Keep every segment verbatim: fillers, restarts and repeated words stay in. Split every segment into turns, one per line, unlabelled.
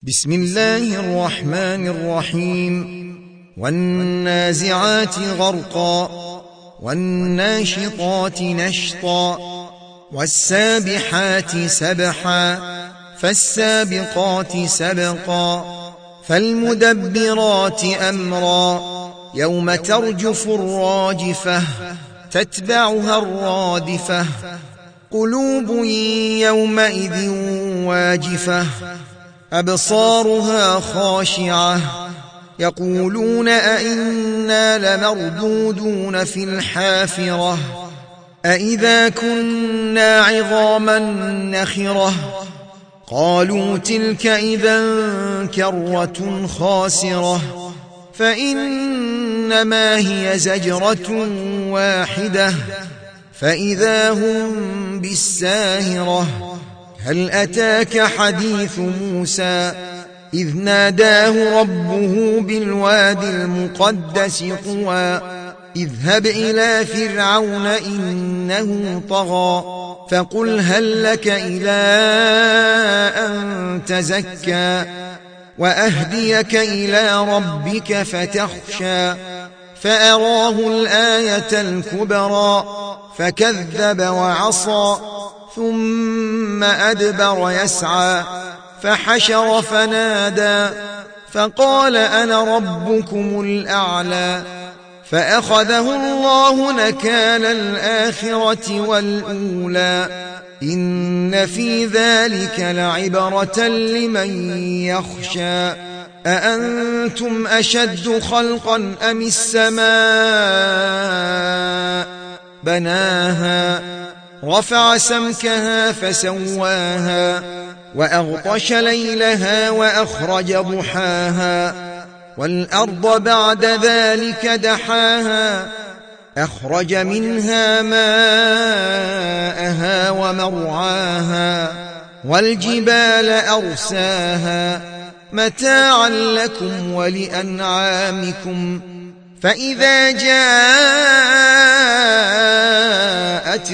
بسم الله الرحمن الرحيم والنازعات غرقا والناشطات نشطا والسابحات سبحا فالسابقات سبقا فالمدبرات أمرا يوم ترجف الراجفة تتبعها الرادفة قلوب يومئذ واجفة أبصارها خاشعة يقولون أئنا لمردودون في الحافرة أئذا كنا عظاما نخرة قالوا تلك إذا كرة خاسرة فإنما هي زجرة واحدة فإذا هم بالساهرة هل أتاك حديث موسى إذ ناداه ربه بالوادي المقدس طوى اذهب إلى فرعون إنه طغى فقل هل لك إلى أن تزكى وأهديك إلى ربك فتخشى فأراه الآية الكبرى فكذب وعصى ثم أدبر يسعى فحشر فنادى فقال أنا ربكم الأعلى فأخذه الله نكال الآخرة والأولى إن في ذلك لعبرة لمن يخشى أأنتم أشد خلقا أم السماء بناها رفع سمكها فسواها وأغطش ليلها وأخرج ضحاها والأرض بعد ذلك دحاها أخرج منها ماءها ومرعاها والجبال أرساها متاعا لكم ولأنعامكم فإذا جاءت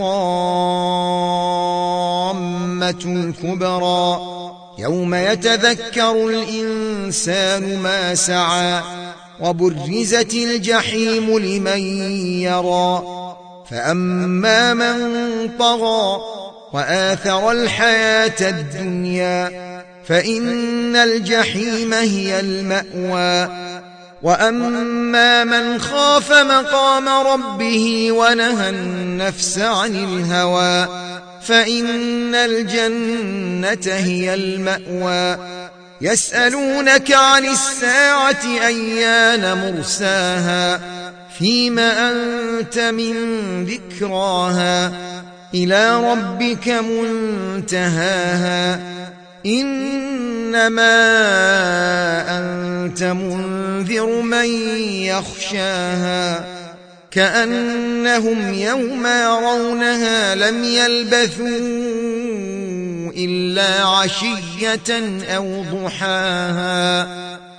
الطامة الكبرى يوم يتذكر الإنسان ما سعى وبرزت الجحيم لمن يرى فأما من طغى وآثر الحياة الدنيا فإن الجحيم هي المأوى وأما من خاف مقام ربه ونهى النفس عن الهوى فإن الجنة هي المأوى يسألونك عن الساعة أيان مرساها فيم أنت من ذكراها إلى ربك منتهاها إنما أنت منذر من يخشاها كأنهم يوم يرونها لم يلبثوا إلا عشية أو ضحاها